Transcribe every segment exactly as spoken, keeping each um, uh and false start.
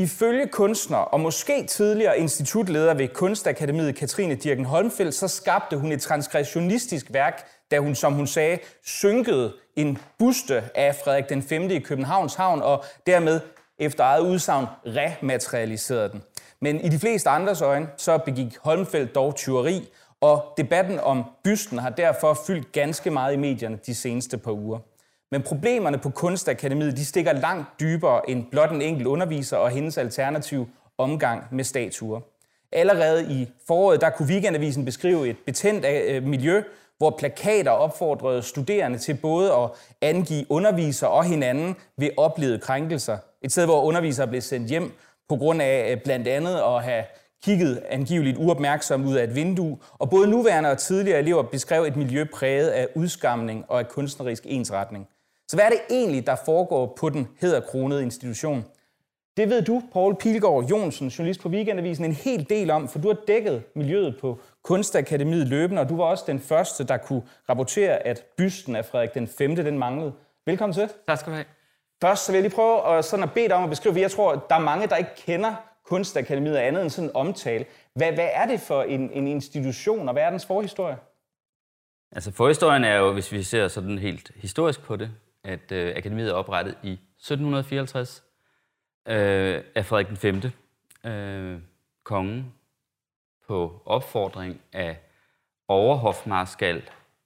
Ifølge kunstner og måske tidligere institutleder ved Kunstakademiet Katrine Dirken Holmfeld, så skabte hun et transgressionistisk værk, da hun, som hun sagde, synkede en buste af Frederik den femte i Københavns Havn, og dermed efter eget udsagn rematerialiserede den. Men i de fleste andres øjne, så begik Holmfeld dog tyveri, og debatten om bysten har derfor fyldt ganske meget i medierne de seneste par uger. Men problemerne på Kunstakademiet, de stikker langt dybere end blot en enkelt underviser og hendes alternativ omgang med statuer. Allerede i foråret, der kunne Weekendavisen beskrive et betændt miljø, hvor plakater opfordrede studerende til både at angive undervisere og hinanden ved oplevede krænkelser. Et sted, hvor undervisere blev sendt hjem på grund af blandt andet at have kigget angiveligt uopmærksomt ud af et vindue, og både nuværende og tidligere elever beskrev et miljø præget af udskamning og af kunstnerisk ensretning. Så hvad er det egentlig, der foregår på den hæderkronede institution? Det ved du, Poul Pilgaard Johnsen, journalist på Weekendavisen, en hel del om, for du har dækket miljøet på Kunstakademiet løbende, og du var også den første, der kunne rapportere, at bysten af Frederik den femte, den manglede. Velkommen til. Tak skal du have. Først så vil jeg lige prøve at, sådan at bede dig om at beskrive, for jeg tror, der er mange, der ikke kender Kunstakademiet af andet end sådan en omtale. Hvad, hvad er det for en, en institution, og hvad er dens forhistorie? Altså forhistorien er jo, hvis vi ser sådan helt historisk på det, at øh, akademiet er oprettet i sytten fireoghalvtreds øh, af Frederik den femte, øh, kongen, på opfordring af overhofmarskal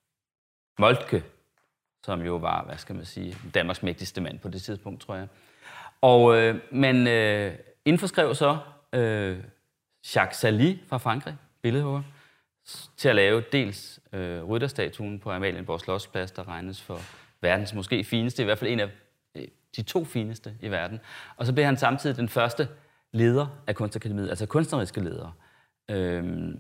Moltke, som jo var, hvad skal man sige, Danmarks mægtigste mand på det tidspunkt, tror jeg. Og øh, man øh, indforskrev så øh, Jacques Sally fra Frankrig, billedhugger, til at lave dels øh, rytterstatuen på Amalienborg Slotsplads, der regnes for verdens måske fineste, i hvert fald en af de to fineste i verden. Og så blev han samtidig den første leder af Kunstakademiet, altså kunstneriske leder. Øhm,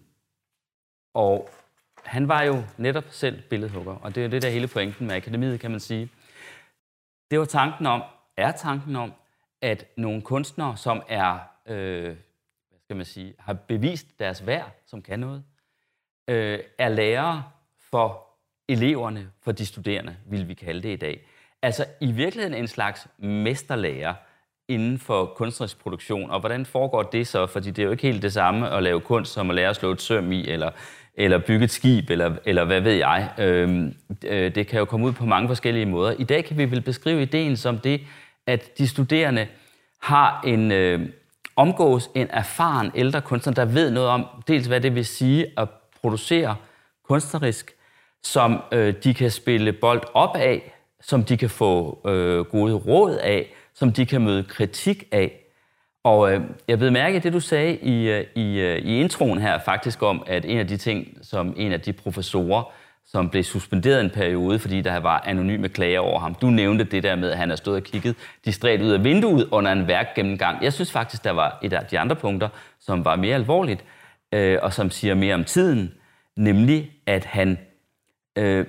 og han var jo netop selv billedhugger, og det er det der hele pointen med akademiet, kan man sige. Det var tanken om, er tanken om, at nogle kunstnere, som er, øh, hvad skal man sige, har bevist deres værd, som kan noget, øh, er lærere for eleverne, for de studerende, vil vi kalde det i dag. Altså i virkeligheden en slags mesterlærer inden for kunstnerisk produktion. Og hvordan foregår det så? Fordi det er jo ikke helt det samme at lave kunst, som at lære at slå et søm i, eller, eller bygge et skib, eller, eller hvad ved jeg. Øhm, øh, det kan jo komme ud på mange forskellige måder. I dag kan vi vel beskrive ideen som det, at de studerende har en øh, omgås en erfaren ældre kunstner, der ved noget om, dels hvad det vil sige at producere kunstnerisk, som øh, de kan spille bold op af, som de kan få øh, gode råd af, som de kan møde kritik af. Og øh, jeg ved mærke det, du sagde i, i, i introen her, faktisk om, at en af de ting, som en af de professorer, som blev suspenderet en periode, fordi der var anonyme klager over ham. Du nævnte det der med, at han har stået og kigget distræt ud af vinduet under en værkgennemgang. Jeg synes faktisk, der var et af de andre punkter, som var mere alvorligt, øh, og som siger mere om tiden, nemlig at han øh,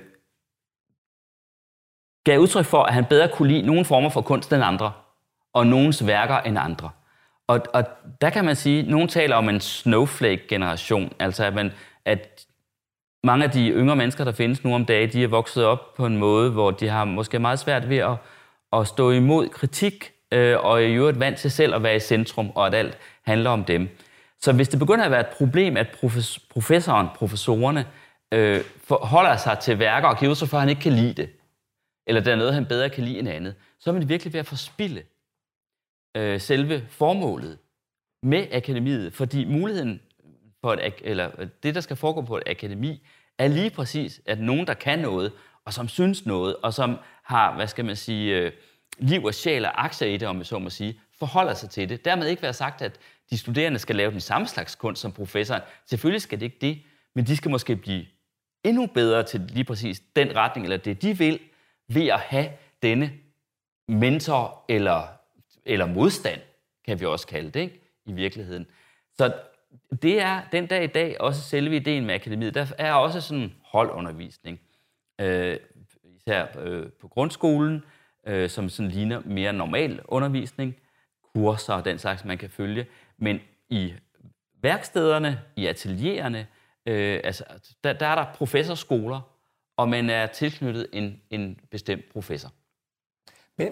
gav udtryk for, at han bedre kunne lide nogle former for kunst end andre, og nogens værker end andre. Og, og der kan man sige, at nogen taler om en snowflake-generation, altså at, man, at mange af de yngre mennesker, der findes nu om dagen, de er vokset op på en måde, hvor de har måske meget svært ved at, at stå imod kritik, øh, og i øvrigt vant til selv at være i centrum, og at alt handler om dem. Så hvis det begynder at være et problem, at professoren, professorerne, øh, forholder sig til værker og giver udtryk for, at han ikke kan lide det, eller der er noget, han bedre kan lide end andet, så er man virkelig ved at forspilde øh, selve formålet med akademiet, fordi muligheden for et, eller det, der skal foregå på et akademi, er lige præcis, at nogen, der kan noget, og som synes noget, og som har, hvad skal man sige, øh, liv og sjæl og aktier i det, om jeg så må sige, forholder sig til det. Dermed ikke være sagt, at de studerende skal lave den samme slags kunst som professoren. Selvfølgelig skal det ikke det, men de skal måske blive endnu bedre til lige præcis den retning, eller det, de vil, ved at have denne mentor eller, eller modstand, kan vi også kalde det, ikke? I virkeligheden. Så det er den dag i dag også selve ideen med akademiet. Der er også sådan holdundervisning, øh, især øh, på grundskolen, øh, som sådan ligner mere normal undervisning, kurser og den slags, man kan følge. Men i værkstederne, i ateliererne, øh, altså, der, der er der professorskoler, og man er tilknyttet en, en bestemt professor. Men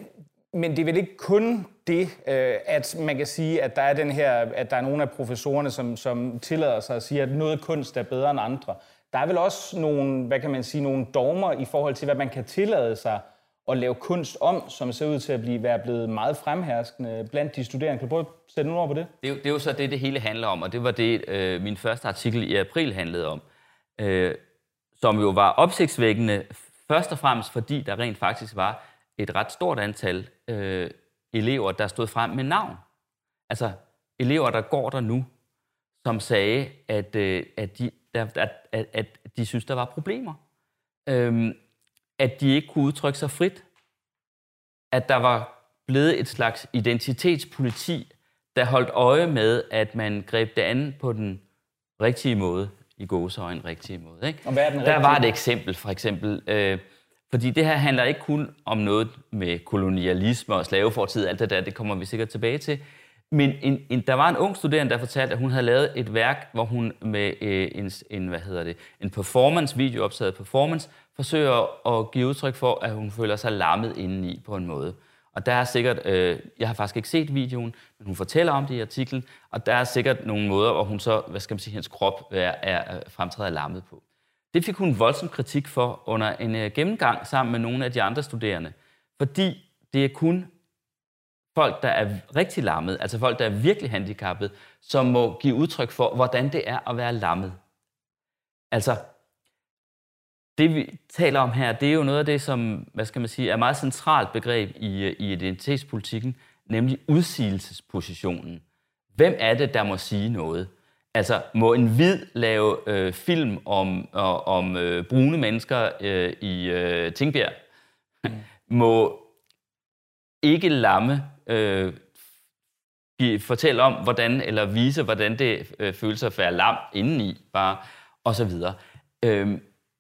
Men det er vel ikke kun det, at man kan sige, at der er den her, at der er nogle af professorerne, som, som tillader sig at sige, at noget kunst er bedre end andre. Der er vel også nogle, hvad kan man sige, nogle dogmer i forhold til, hvad man kan tillade sig at lave kunst om, som ser ud til at blive, være blevet meget fremherskende blandt de studerende. Kan du prøve at sætte nogle ord på det? Det er, jo, det er jo så det, det hele handler om, og det var det, øh, min første artikel i april handlede om, øh, som jo var opsigtsvækkende, først og fremmest fordi der rent faktisk var et ret stort antal øh, elever, der stod frem med navn. Altså elever, der går der nu, som sagde, at, øh, at, de, der, at, at, at de synes, der var problemer. Øh, at de ikke kunne udtrykke sig frit. At der var blevet et slags identitetspoliti, der holdt øje med, at man greb det an på den rigtige måde, i gåseøjne rigtige måde. Ikke? Og hvad er den der var et eksempel, for eksempel, øh, fordi det her handler ikke kun om noget med kolonialisme og slavefortid, alt det der, det kommer vi sikkert tilbage til. Men en, en, der var en ung studerende, der fortalte, at hun havde lavet et værk, hvor hun med øh, en, en, hvad hedder det, en performance, videooptaget performance, forsøger at give udtryk for, at hun føler sig lammet indeni på en måde. Og der er sikkert, øh, jeg har faktisk ikke set videoen, men hun fortæller om det i artiklen, og der er sikkert nogle måder, hvor hun så, hvad skal man sige, hendes krop er, er fremtræder lammet på. Det fik hun voldsom kritik for under en øh, gennemgang sammen med nogle af de andre studerende, fordi det er kun folk, der er rigtig lammet, altså folk, der er virkelig handicappet, som må give udtryk for, hvordan det er at være lammet. Altså, det vi taler om her, det er jo noget af det, som, hvad skal man sige, er et meget centralt begreb i, i identitetspolitikken, nemlig udsigelsespositionen. Hvem er det, der må sige noget? Altså, må en hvid lave øh, film om, øh, om øh, brune mennesker øh, i øh, Tingbjerg? Mm. Må ikke lamme øh, fortælle om, hvordan, eller vise, hvordan det øh, føles at være lam indeni, bare, og så videre. Øh,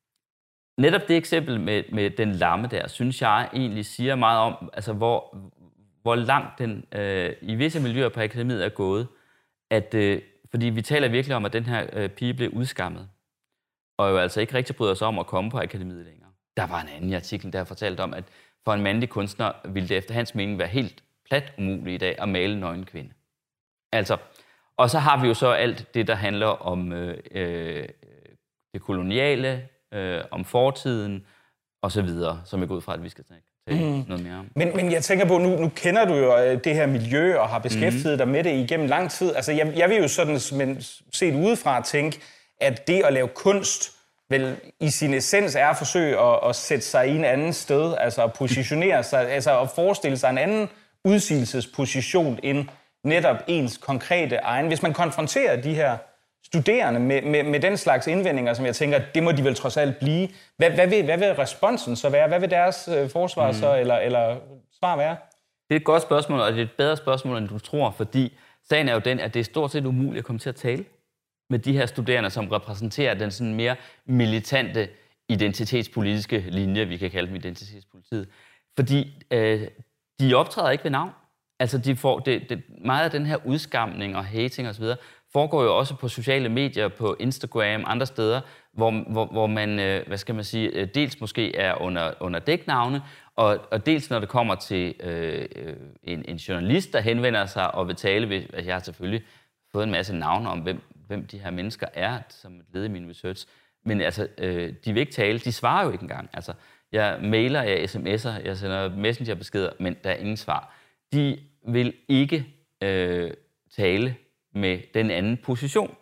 netop det eksempel med, med den lamme der, synes jeg egentlig siger meget om, altså hvor, hvor langt den øh, i visse miljøer på akademiet er gået, at, øh, fordi vi taler virkelig om, at den her øh, pige blev udskammet, og jo altså ikke rigtig bryder sig om at komme på akademiet længere. Der var en anden i artiklen, der fortalte om, at for en mandlig kunstner ville det efter hans mening være helt plat umuligt i dag at male en nøgen kvinde. Altså, og så har vi jo så alt det, der handler om øh, øh, det koloniale, øh, om fortiden og så videre, som jeg går ud fra, at vi skal tale mm. noget mere om. Men, men jeg tænker på, nu, nu kender du jo det her miljø og har beskæftiget mm. dig med det igennem lang tid. Altså, jeg, jeg vil jo sådan men set udefra tænke, at det at lave kunst vel i sin essens er at forsøge at, at sætte sig i en anden sted, altså at positionere sig, altså at forestille sig en anden udsigelsesposition end netop ens konkrete egen. Hvis man konfronterer de her studerende med, med, med den slags indvendinger, som jeg tænker, det må de vel trods alt blive. Hvad, hvad, vil, hvad vil responsen så være? Hvad vil deres øh, forsvar mm. så, eller, eller svar være? Det er et godt spørgsmål, og det er et bedre spørgsmål, end du tror, fordi sagen er jo den, at det er stort set umuligt at komme til at tale med de her studerende, som repræsenterer den sådan mere militante identitetspolitiske linje, vi kan kalde dem identitetspolitiet. Fordi øh, de optræder ikke ved navn. Altså de får, det, det, meget af den her udskamning og hating osv. foregår jo også på sociale medier, på Instagram, andre steder, hvor, hvor, hvor man, øh, hvad skal man sige, dels måske er under, under dæknavne, og, og dels når det kommer til øh, en, en journalist, der henvender sig og vil tale ved, altså jeg har selvfølgelig fået en masse navne om, hvem, hvem de her mennesker er, som et led i min research. Men altså, øh, de vil ikke tale, de svarer jo ikke engang. Altså, jeg mailer, jeg sms'er, jeg sender messengerbeskeder, men der er ingen svar. De vil ikke øh, tale med den anden position.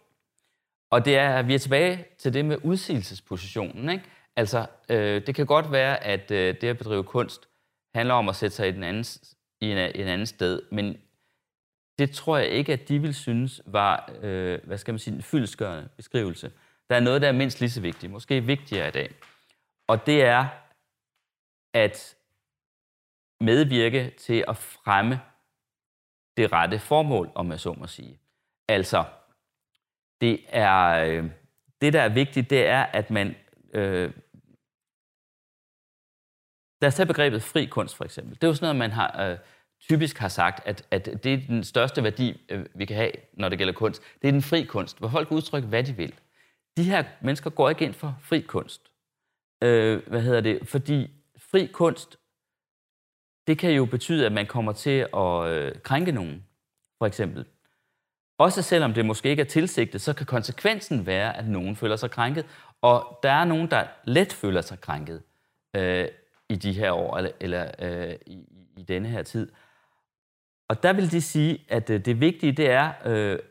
Og det er, vi er tilbage til det med udsigelsespositionen, ikke? Altså, øh, det kan godt være, at øh, det at bedrive kunst handler om at sætte sig i, den anden, i en, en anden sted, men det tror jeg ikke, at de vil synes var, øh, hvad skal man sige, en fyldestgørende beskrivelse. Der er noget, der er mindst lige så vigtigt, måske vigtigere i dag. Og det er at medvirke til at fremme det rette formål, om jeg så må sige. Altså, det er øh, det, der er vigtigt, det er, at man øh, lad os tage begrebet fri kunst, for eksempel. Det er jo sådan noget, man har, øh, typisk har sagt, at, at det er den største værdi, øh, vi kan have, når det gælder kunst. Det er den fri kunst, hvor folk kan udtrykke, hvad de vil. De her mennesker går ikke ind for fri kunst. Øh, hvad hedder det? Fordi fri kunst, det kan jo betyde, at man kommer til at øh, krænke nogen, for eksempel. Også selvom det måske ikke er tilsigtet, så kan konsekvensen være, at nogen føler sig krænket. Og der er nogen, der let føler sig krænket øh, i de her år, eller, eller øh, i, i denne her tid. Og der vil de sige, at øh, det vigtige, det er, øh,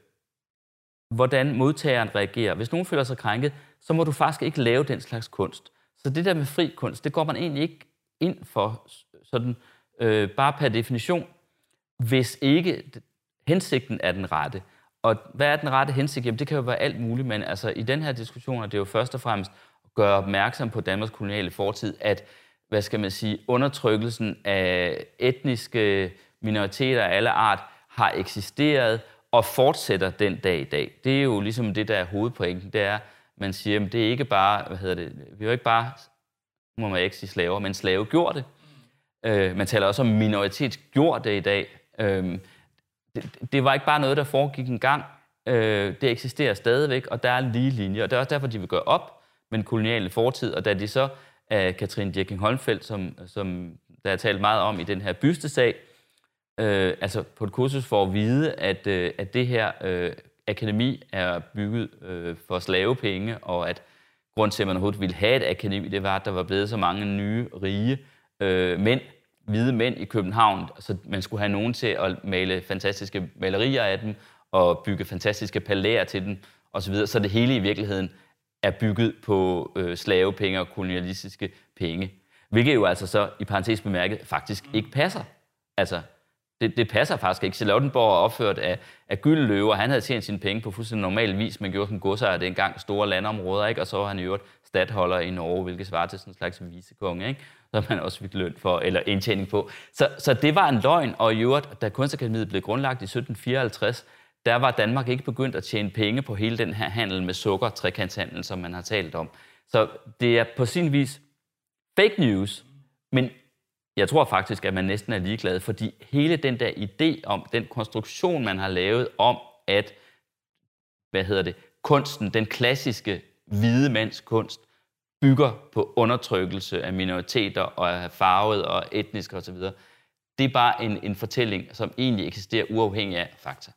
hvordan modtageren reagerer. Hvis nogen føler sig krænket, så må du faktisk ikke lave den slags kunst. Så det der med fri kunst, det går man egentlig ikke ind for sådan, øh, bare per definition, hvis ikke hensigten er den rette. Og hvad er den rette hensigt? Jamen, det kan jo være alt muligt, men altså, i den her diskussion er det jo først og fremmest at gøre opmærksom på Danmarks koloniale fortid, at, hvad skal man sige, undertrykkelsen af etniske minoriteter af alle art har eksisteret og fortsætter den dag i dag. Det er jo ligesom det, der er hovedpointen. Det er, man siger, at det er ikke bare, hvad hedder det, vi er jo ikke bare, må man ikke sige slaver, men slavegjorte. Øh, man taler også om minoritetsgjorte i dag. Øh, det, det var ikke bare noget, der foregik en gang. Øh, det eksisterer stadigvæk, og der er lige linjer. Og det er også derfor, de vil gøre op med den koloniale fortid. Og da de så af Katrine Dirckinck-Holmfeld, som, som der er talt meget om i den her bystesag, øh, altså på et kursus for at vide, at, øh, at det her øh, akademi er bygget øh, for slavepenge, og at grund til, at man overhovedet ville have et akademi, det var, at der var blevet så mange nye, rige øh, mænd, hvide mænd i København, så man skulle have nogen til at male fantastiske malerier af dem, og bygge fantastiske palæer til dem, osv. Så det hele i virkeligheden er bygget på øh, slavepenge og kolonialistiske penge. Hvilket jo altså så, i parentes bemærket, faktisk ikke passer. Altså, det, det passer faktisk ikke. Charlottenborg er opført af, af Gyldenløve, og han havde tjent sine penge på fuldstændig normal vis. Man gjorde som godsejer dengang store landområder, ikke? Og så var han i øvrigt stadholder i Norge, hvilket svarer til sådan en slags vicekonge, ikke? Så man også fik løn for, eller indtjening på. Så, så det var en løgn, og i øvrigt, da Kunstakademiet blev grundlagt i sytten fireoghalvtreds, der var Danmark ikke begyndt at tjene penge på hele den her handel med sukker, trekantshandel, som man har talt om. Så det er på sin vis fake news, men jeg tror faktisk, at man næsten er ligeglad, fordi hele den der idé om, den konstruktion, man har lavet om, at, hvad hedder det, kunsten, den klassiske hvide mands kunst, bygger på undertrykkelse af minoriteter og af farvet og etnisk osv. Det er bare en, en fortælling, som egentlig eksisterer uafhængig af fakta.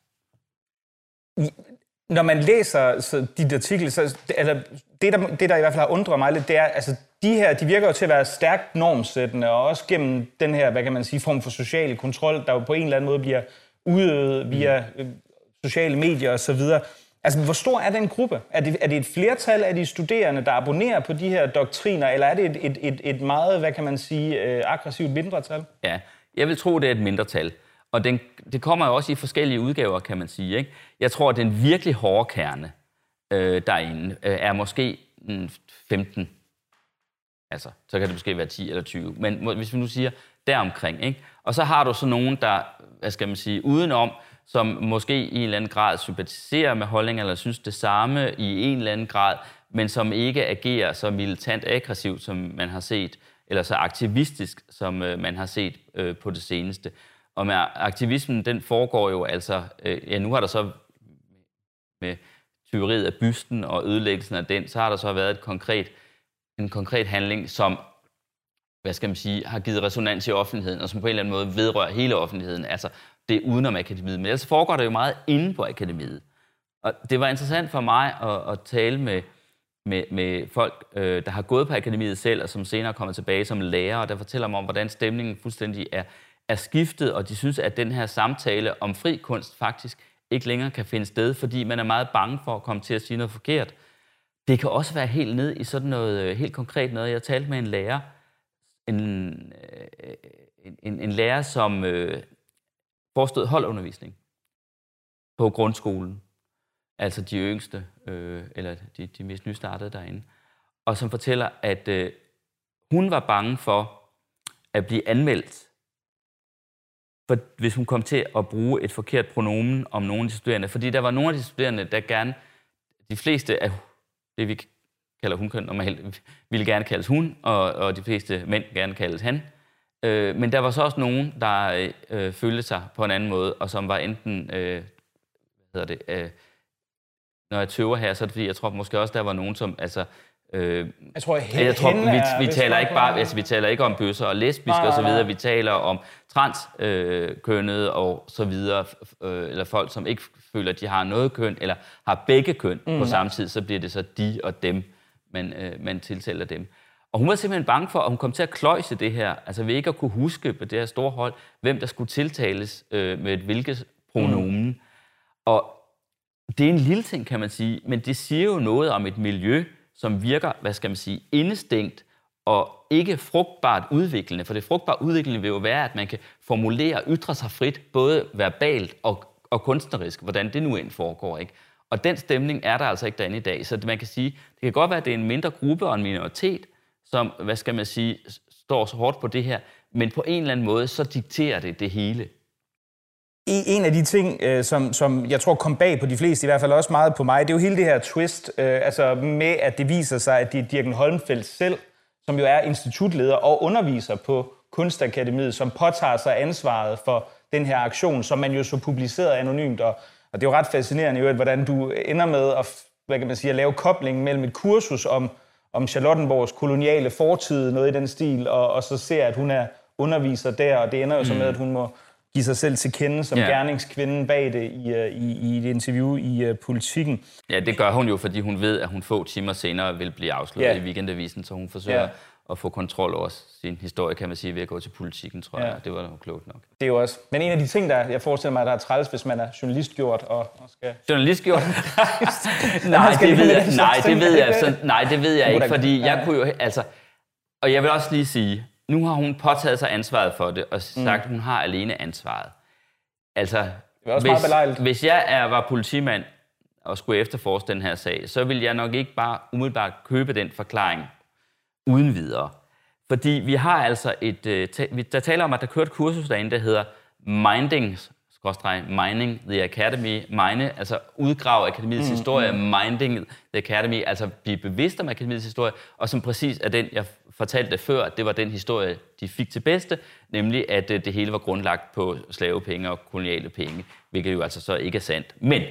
Når man læser så dit artikel, så altså, det, der, det, der i hvert fald har undret mig lidt, det er, altså, de her, de virker jo til at være stærkt normsættende, og også gennem den her, hvad kan man sige, form for social kontrol, der jo på en eller anden måde bliver udøvet via mm. sociale medier osv. Altså, hvor stor er den gruppe? Er det, er det et flertal af de studerende, der abonnerer på de her doktriner, eller er det et, et, et, et meget, hvad kan man sige, aggressivt mindretal? Ja, jeg vil tro, det er et mindretal. Og den, det kommer jo også i forskellige udgaver, kan man sige, ikke? Jeg tror, at den virkelig hårde kerne øh, derinde øh, er måske mm, femten. Altså, så kan det måske være ti eller tyve. Men hvis vi nu siger deromkring, ikke? Og så har du så nogen, der, hvad skal man sige, udenom, som måske i en eller anden grad sympatiserer med holdninger, eller synes det samme i en eller anden grad, men som ikke agerer så militant aggressivt, som man har set, eller så aktivistisk, som øh, man har set øh, på det seneste. Og med aktivismen, den foregår jo altså, øh, ja, nu har der så med tyveriet af bysten og ødelæggelsen af den, så har der så været et konkret, en konkret handling, som, hvad skal man sige, har givet resonans i offentligheden, og som på en eller anden måde vedrører hele offentligheden, altså det er udenom akademiet. Men ellers foregår der jo meget inde på akademiet. Og det var interessant for mig at, at tale med, med, med folk, øh, der har gået på akademiet selv, og som senere kommer tilbage som lærer, og der fortæller mig om, hvordan stemningen fuldstændig er er skiftet, og de synes, at den her samtale om fri kunst faktisk ikke længere kan finde sted, fordi man er meget bange for at komme til at sige noget forkert. Det kan også være helt ned i sådan noget helt konkret noget. Jeg talte med en lærer, en, en, en lærer, som øh, forestod holdundervisning på grundskolen, altså de yngste, øh, eller de, de mest nystartede derinde, og som fortæller, at øh, hun var bange for at blive anmeldt, for hvis hun kom til at bruge et forkert pronomen om nogle af de studerende. Fordi der var nogle af de studerende, der gerne, de fleste af det, vi kalder hunkøn, normalt ville gerne kaldes hun, og, og de fleste mænd gerne kaldes han. Øh, men der var så også nogen, der øh, følte sig på en anden måde, og som var enten, øh, hvad hedder det, øh, når jeg tøver her, så er det fordi, jeg tror måske også, der var nogen, som altså, Øh, jeg tror, hen, jeg tror vi, er, vi taler ikke bare, altså vi taler ikke om bøsser og lesbiske og så videre. Vi taler om transkønnede øh, og så videre, øh, eller folk, som ikke føler, at de har noget køn, eller har begge køn mm. på samme tid, så bliver det så de og dem, man, øh, man tiltaler dem. Og hun var simpelthen bange for, at hun kom til at kløjse det her, altså ved ikke at kunne huske på det her store hold, hvem der skulle tiltales øh, med et hvilket pronomen. Mm. Og det er en lille ting, kan man sige, men det siger jo noget om et miljø, som virker, hvad skal man sige, indestængt og ikke frugtbart udviklende. For det frugtbart udviklende vil jo være, at man kan formulere og ytre sig frit, både verbalt og, og kunstnerisk, hvordan det nu end foregår, ikke? Og den stemning er der altså ikke derinde i dag. Så man kan sige, det kan godt være, at det er en mindre gruppe og en minoritet, som, hvad skal man sige, står så hårdt på det her, men på en eller anden måde, så dikterer det det hele. En af de ting, øh, som, som jeg tror kom bag på de fleste, i hvert fald også meget på mig, det er jo hele det her twist, øh, altså med at det viser sig, at det er Dirken Holmfeldt selv, som jo er institutleder og underviser på Kunstakademiet, som påtager sig ansvaret for den her aktion, som man jo så publicerede anonymt. Og, og det er jo ret fascinerende, jo, hvordan du ender med at, hvad kan man sige, at lave koblingen mellem et kursus om, om Charlottenborgs koloniale fortid, noget i den stil, og, og så ser, at hun er underviser der, og det ender jo så med, at hun må give sig selv til kende som yeah. gerningskvinden bag det i, i, i et interview i uh, Politikken. Ja, det gør hun jo, fordi hun ved, at hun få timer senere vil blive afsløret yeah. i Weekendavisen, så hun forsøger yeah. at få kontrol over sin historie, kan man sige, ved at gå til Politikken, tror yeah. jeg. Det var jo klogt nok. Det er jo også. Men en af de ting, der jeg forestiller mig, der er træls, hvis man er journalistgjort og, og skal... Journalistgjort? nej, det ved jeg, nej, det ved jeg, altså, nej, det ved jeg ikke, fordi jeg kunne jo, altså, og jeg vil også lige sige, nu har hun påtaget sig ansvaret for det, og sagt, at mm. hun har alene ansvaret. Altså, hvis, hvis jeg er, var politimand og skulle efterforske den her sag, så vil jeg nok ikke bare umiddelbart købe den forklaring uden videre. Fordi vi har altså et... Der taler om, at der kører et kursus derinde, der hedder Minding, Mining the Academy, mine, altså udgrave akademiets mm, historie, mm. Minding the Academy, altså blive bevidst om akademiets historie, og som præcis er den, jeg fortalte før, at det var den historie, de fik til bedste, nemlig at det hele var grundlagt på slavepenge og koloniale penge, hvilket jo altså så ikke er sandt. Men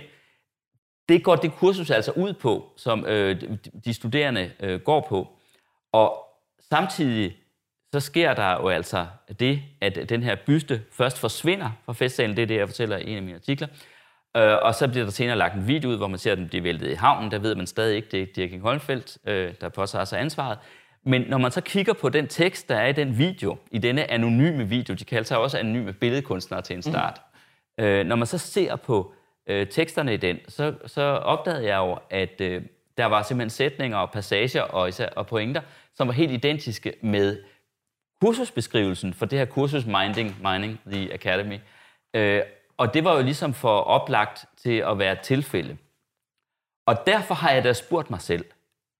det går det kursus altså ud på, som øh, de studerende øh, går på, og samtidig så sker der jo altså det, at den her byste først forsvinder fra festsalen. Det er det, jeg fortæller i en af mine artikler. Øh, og så bliver der senere lagt en video ud, hvor man ser, at den bliver væltet i havnen. Der ved man stadig ikke, det er Dirken Holmfeldt, øh, der påtager sig ansvaret. Men når man så kigger på den tekst, der er i den video, i denne anonyme video, de kalder sig også anonyme billedkunstnere til en start. Mm. Øh, når man så ser på øh, teksterne i den, så, så opdagede jeg jo, at øh, der var simpelthen sætninger og passager og, især, og pointer, som var helt identiske med kursusbeskrivelsen for det her kursus Minding, Mining the Academy. Øh, og det var jo ligesom for oplagt til at være et tilfælde. Og derfor har jeg da spurgt mig selv,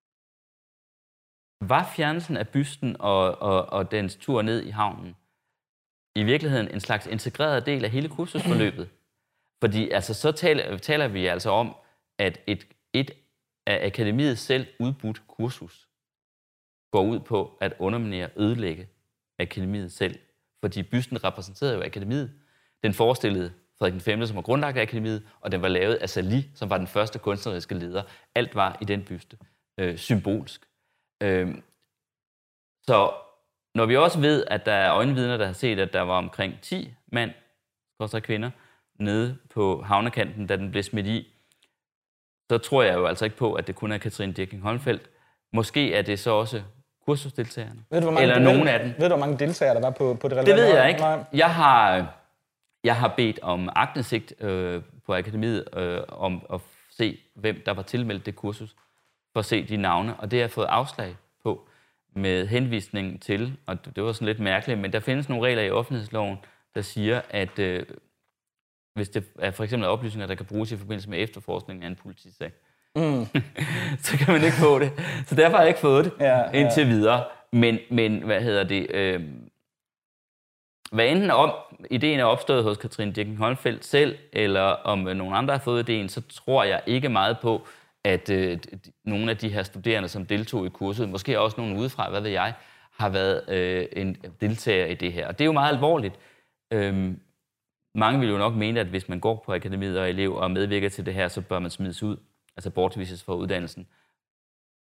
var fjernelsen af bysten og, og, og dens tur ned i havnen i virkeligheden en slags integreret del af hele kursusforløbet? Fordi altså, så taler, taler vi altså om, at et, et af akademiet selv udbudt kursus går ud på at underminere og ødelægge akademiet selv. Fordi bysten repræsenterede jo akademiet. Den forestillede Frederik den femte, som var grundlagt af akademiet, og den var lavet af Sali, som var den første kunstneriske leder. Alt var i den byste. Øh, symbolsk. Øh, så når vi også ved, at der er øjenvidner, der har set, at der var omkring ti mand, også kvinder, nede på havnekanten, da den blev smidt i, så tror jeg jo altså ikke på, at det kun er Katrine Dirken Holmfeldt. Måske er det så også kursusdeltagerne. Ved du, hvor mange, eller nogen af dem. Ved du, hvor mange deltagere der var på, på det relevante? Det ved jeg ikke. Jeg har, jeg har bedt om aktindsigt øh, på akademiet øh, om at se, hvem der var tilmeldt det kursus, for at se de navne, og det har jeg fået afslag på med henvisning til, og det var sådan lidt mærkeligt, men der findes nogle regler i offentlighedsloven, der siger, at øh, hvis det er for eksempel oplysninger, der kan bruges i forbindelse med efterforskning af en politisag, mm. så kan man ikke få det. Så derfor har jeg ikke fået det ja, ja. indtil videre. Men, men hvad hedder det? Øh, hvad enten om ideen er opstået hos Katrine Dirken Holmfeldt selv, eller om nogle andre har fået ideen, så tror jeg ikke meget på, at øh, nogle af de her studerende, som deltog i kurset, måske også nogle udefra, hvad ved jeg, har været øh, en deltager i det her. Og det er jo meget alvorligt. Øh, mange vil jo nok mene, at hvis man går på akademiet og er elev og medvirker til det her, så bør man smides ud, altså bortvises fra uddannelsen.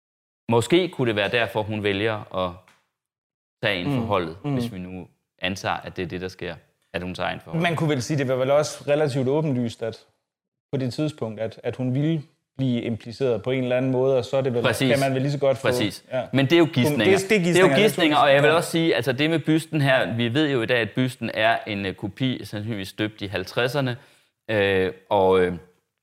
måske kunne det være derfor, hun vælger at tage ind for holdet, mm. hvis vi nu antager, at det er det, der sker, at hun tager ind for holdet. Man kunne vel sige, det var vel også relativt åbenlyst, at på det tidspunkt, at, at hun ville blive impliceret på en eller anden måde, og så er det vel, kan man vel lige så godt få... Præcis. Ja. Men det er jo gidsninger. Det, det, det er jo gidsninger, og jeg vil også sige, altså det med bysten her, vi ved jo i dag, at bysten er en uh, kopi, sandsynligvis støbt i halvtredserne, øh, og, øh,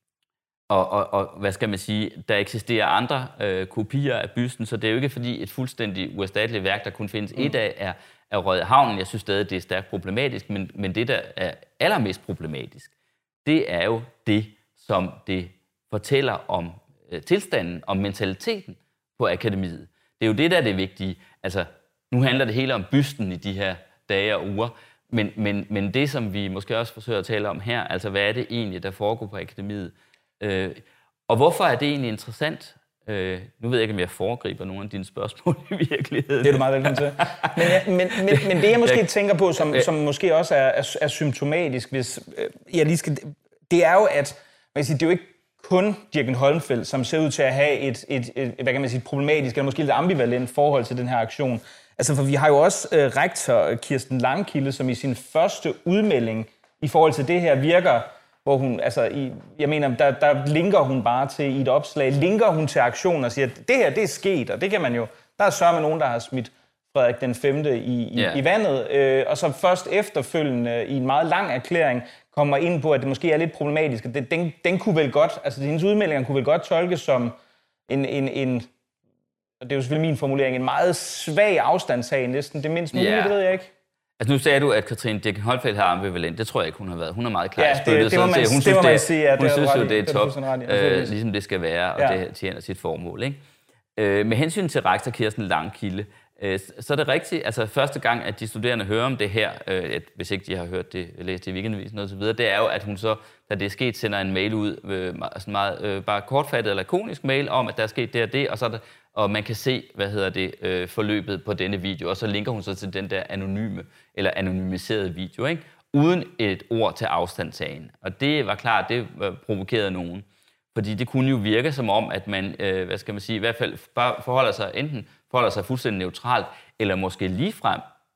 og, og, og hvad skal man sige, der eksisterer andre øh, kopier af bysten, så det er jo ikke fordi et fuldstændig uerstatteligt værk, der kun findes mm. et af, er, er røget i havnen. Jeg synes stadig, det er stærkt problematisk, men, men det, der er allermest problematisk, det er jo det, som det fortæller om øh, tilstanden, om mentaliteten på akademiet. Det er jo det, der er det vigtige. Altså, nu handler det hele om bysten i de her dage og uger, men, men, men det, som vi måske også forsøger at tale om her, altså hvad er det egentlig, der foregår på akademiet? Øh, og hvorfor er det egentlig interessant? Øh, nu ved jeg ikke, om jeg foregriber nogle af dine spørgsmål i virkeligheden. Det er du meget velkommen til. Men, ja, men, men, men det, jeg måske jeg, tænker på, som, som måske også er, er, er symptomatisk, hvis øh, jeg lige skal, det er jo, at man siger, det er jo ikke kun Dirken Holmfeld, som ser ud til at have et, et, et, hvad kan man sige, problematisk eller måske lidt ambivalent forhold til den her aktion. Altså, for vi har jo også øh, rektor Kirsten Langkilde, som i sin første udmelding i forhold til det her virker, hvor hun, altså, i, jeg mener, der, der linker hun bare til i et opslag, linker hun til aktionen og siger, at det her, det er sket, og det kan man jo, der er sørme nogen, der har smidt Frederik den femte i, i, yeah. i vandet, øh, og så først efterfølgende i en meget lang erklæring kommer ind på, at det måske er lidt problematisk. Det, den, den kunne vel godt, altså hendes udmeldinger kunne vel godt tolkes som en, en, en, det er jo selvfølgelig min formulering, en meget svag afstandssag næsten. Det mindst muligt, yeah. det ved jeg ikke. Altså nu sagde du, at Katrine Dirken Holmfeld har ambivalent. Det tror jeg ikke, hun har været. Hun er meget klar. Ja, det, det, det må man, hun synes, det må man sige, at hun det synes jo, det er top, øh, ligesom det skal være, og ja. det tjener sit formål. Ikke? Øh, med hensyn til rektor Kirsten Langkilde, øh, så er det rigtigt, altså første gang, at de studerende hører om det her, øh, at, hvis ikke de har hørt det, læst det i Weekendavisen og så videre, det er jo, at hun så, da det er sket, sender en mail ud, øh, sådan meget øh, bare kortfattet eller lakonisk mail om, at der er sket det og det, og så er der, og man kan se, hvad hedder det, øh, forløbet på denne video, og så linker hun så til den der anonyme eller anonymiserede video, ikke? Uden et ord til afstandtagen. Og det var klart, det provokerede nogen. Fordi det kunne jo virke som om, at man, øh, hvad skal man sige, i hvert fald bare forholder sig, enten forholder sig fuldstændig neutralt, eller måske ligefrem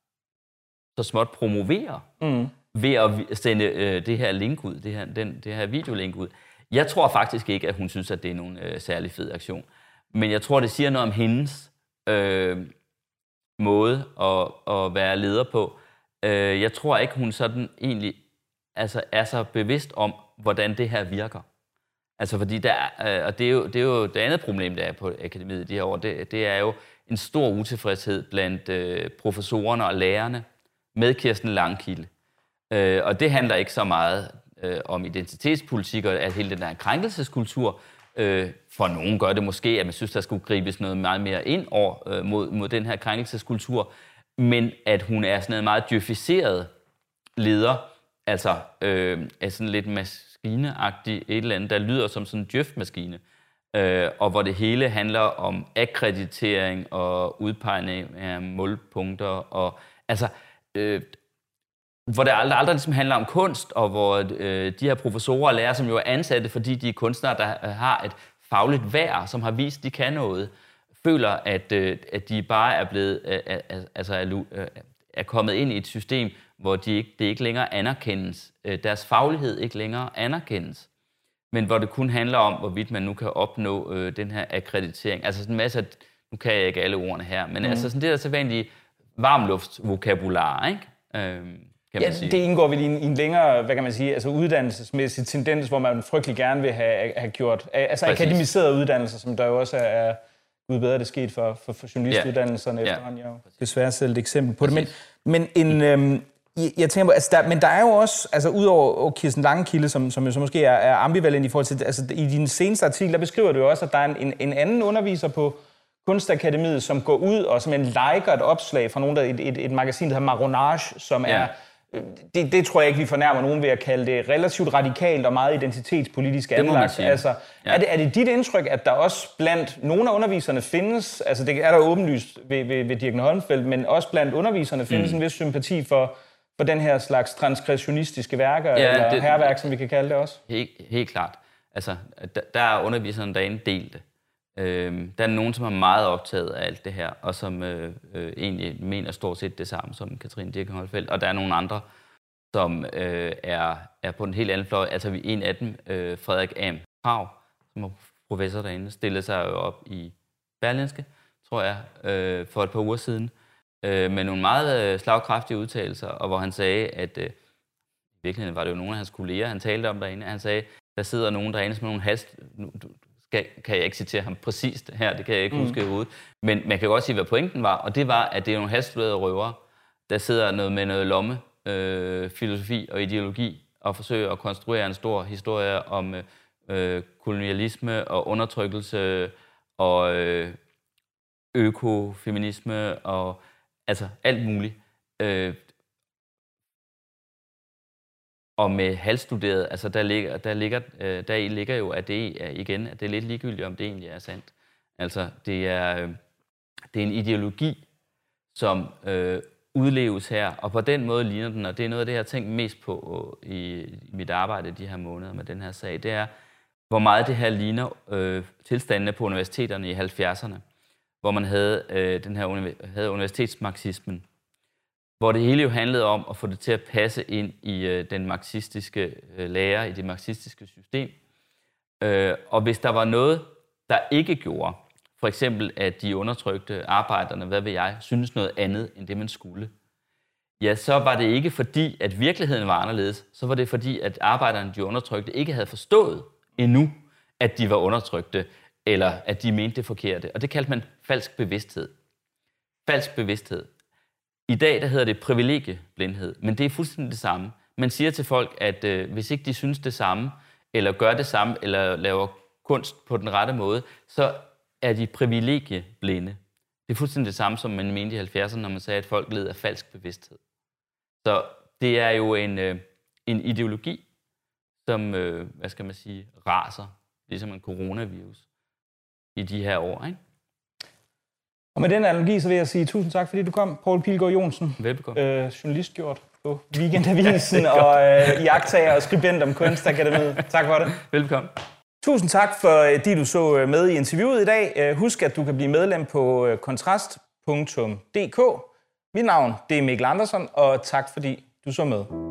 så småt promoverer mm. ved at sende øh, det her link ud, det her, den, det her videolink ud. Jeg tror faktisk ikke, at hun synes, at det er nogen øh, særlig fed aktion. Men jeg tror, det siger noget om hendes øh, måde at, at være leder på. Øh, jeg tror ikke, hun sådan egentlig altså, er så bevidst om, hvordan det her virker. Altså fordi der er, og det er, jo, det er jo det andet problem, der er på akademiet de her år, det, det er jo en stor utilfredshed blandt øh, professorerne og lærerne med Kirsten Langkilde. Øh, og det handler ikke så meget øh, om identitetspolitik og at hele den der krænkelseskultur. Øh, for nogen gør det måske, at man synes, der skulle gribes noget meget mere ind over øh, mod, mod den her krænkelseskultur, men at hun er sådan en meget djøfiseret leder, altså øh, er sådan lidt maskineagtig et eller andet, der lyder som sådan en djøf-maskine, øh, og hvor det hele handler om akkreditering og udpegning af målpunkter, og altså, øh, hvor det aldrig, aldrig ligesom handler om kunst, og hvor øh, de her professorer og lærere, som jo er ansatte, fordi de er kunstnere, der har et fagligt værd, som har vist, de kan noget, føler, at, øh, at de bare er blevet, øh, altså er, øh, er kommet ind i et system, hvor de ikke, det ikke længere anerkendes, øh, deres faglighed ikke længere anerkendes, men hvor det kun handler om, hvorvidt man nu kan opnå øh, den her akkreditering. Altså sådan en masse, nu kan jeg ikke alle ordene her, men mm. altså sådan det der sædvanlige varmluftsvokabular, ikke? Øh, Ja, det indgår vel i en, i en længere, hvad kan man sige, altså uddannelsesmæssig tendens, hvor man frygtelig gerne vil have, have gjort, altså Præcis. Akademiserede uddannelser, som der jo også er, gud bedre, det sket for, for, for journalistuddannelserne ja. efterhånden. Jeg er jo desværre selv et eksempel på Præcis. det. Men, men, en, øhm, jeg tænker på, altså der, men der er jo også, altså udover Kirsten Langkilde, som, som jo så måske er, er ambivalent i forhold til, altså i din seneste artikel, der beskriver du jo også, at der er en, en anden underviser på Kunstakademiet, som går ud og som en liker et opslag fra nogen, der, et, et, et magasin, der hedder Maronage, som ja. er Det, det tror jeg ikke, vi fornærmer nogen ved at kalde det relativt radikalt og meget identitetspolitisk anlagt. Altså, ja. er, det, er det dit indtryk, at der også blandt nogle af underviserne findes, altså det er der åbenlyst ved, ved, ved Dirken Holmfeld, men også blandt underviserne findes mm. en vis sympati for, for den her slags transgressionistiske værker, ja, eller det, hærværk, som vi kan kalde det også? Helt, helt klart. Altså, der, der er underviserne derinde delte. Øh, der er nogen, som er meget optaget af alt det her, og som øh, øh, egentlig mener stort set det samme som Katrine Dirckinck-Holmfeld. Og der er nogle andre, som øh, er, er på en helt anden fløj. Altså en af dem, øh, Frederik Am Krag, som er professor derinde, stillede sig jo op i Berlingske, tror jeg, øh, for et par uger siden, øh, med nogle meget øh, slagkraftige udtalelser, og hvor han sagde, at øh, i virkeligheden var det jo nogle af hans kolleger, han talte om derinde. Han sagde, der sidder nogen derinde som nogle hast... Nu, du, skal, kan jeg ikke citere ham præcist her, det kan jeg ikke mm. huske i hovedet, men man kan godt sige, hvad pointen var, og det var, at det er nogle haststuderede røvere, der sidder noget med noget lomme, øh, filosofi og ideologi, og forsøger at konstruere en stor historie om øh, kolonialisme og undertrykkelse og øh, økofeminisme og altså alt muligt. Øh, og med halvstuderet, altså der ligger, der ligger, øh, der ligger jo, at det er igen, at det er lidt ligegyldigt, om det egentlig er sandt. Altså det er, øh, det er en ideologi, som øh, udleves her, og på den måde ligner den, og det er noget af det, jeg har tænkt mest på i, i mit arbejde de her måneder med den her sag, det er, hvor meget det her ligner øh, tilstandene på universiteterne i halvfjerdserne, hvor man havde, øh, den her, havde universitetsmarxismen, hvor det hele jo handlede om at få det til at passe ind i øh, den marxistiske øh, lære, i det marxistiske system. Øh, og hvis der var noget, der ikke gjorde, for eksempel at de undertrykte arbejderne, hvad ved jeg, synes noget andet end det, man skulle, ja, så var det ikke fordi, at virkeligheden var anderledes, så var det fordi, at arbejderne, de undertrykte, ikke havde forstået endnu, at de var undertrykte, eller at de mente det forkerte. Og det kaldte man falsk bevidsthed. Falsk bevidsthed. I dag der hedder det privilegieblindhed, men det er fuldstændig det samme. Man siger til folk, at øh, hvis ikke de synes det samme, eller gør det samme, eller laver kunst på den rette måde, så er de privilegieblinde. Det er fuldstændig det samme, som man mente i halvfjerdserne, når man sagde, at folk led af falsk bevidsthed. Så det er jo en, øh, en ideologi, som, øh, hvad skal man sige, raser, ligesom en coronavirus i de her år, ikke? Og med den analogi, så vil jeg sige tusind tak, fordi du kom, Poul Pilgaard Johnsen. Velbekomme. Øh, journalistgjort på Weekendavisen og øh, iagttager og skribent om Kunstakademiet. Tak for det. Velbekomme. Tusind tak, fordi du så med i interviewet i dag. Husk, at du kan blive medlem på kontrast punktum d k. Mit navn det er Mikkel Andersen, og tak fordi du så med.